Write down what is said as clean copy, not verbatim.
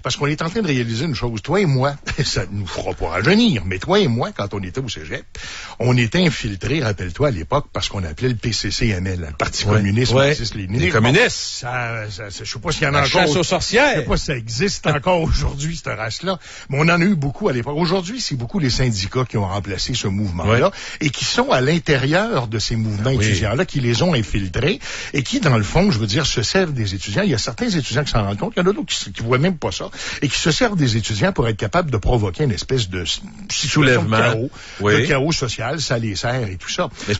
Parce qu'on est en train de réaliser une chose. Toi et moi, ça nous fera pas rajeunir, mais toi et moi, quand on était au cégep, on était infiltrés, rappelle-toi, à l'époque, parce qu'on appelait le PCCML, le Parti communiste marxiste-léniniste. Les communistes. Je sais pas s'il y en a La encore. chasse aux sorcières. Je sais pas si ça existe encore aujourd'hui, cette race-là. Mais on en a eu beaucoup à l'époque. Aujourd'hui, c'est beaucoup les syndicats qui ont remplacé ce mouvement-là et qui sont à l'intérieur de ces mouvements étudiants-là, qui les ont infiltrés et qui, dans le fond, je veux dire, se servent des étudiants. Il y a certains étudiants qui s'en rendent compte, il y en a d'autres qui voient même pas ça et qui se servent des étudiants pour être capables de provoquer une espèce de soulèvement, de chaos social, ça les sert et tout ça.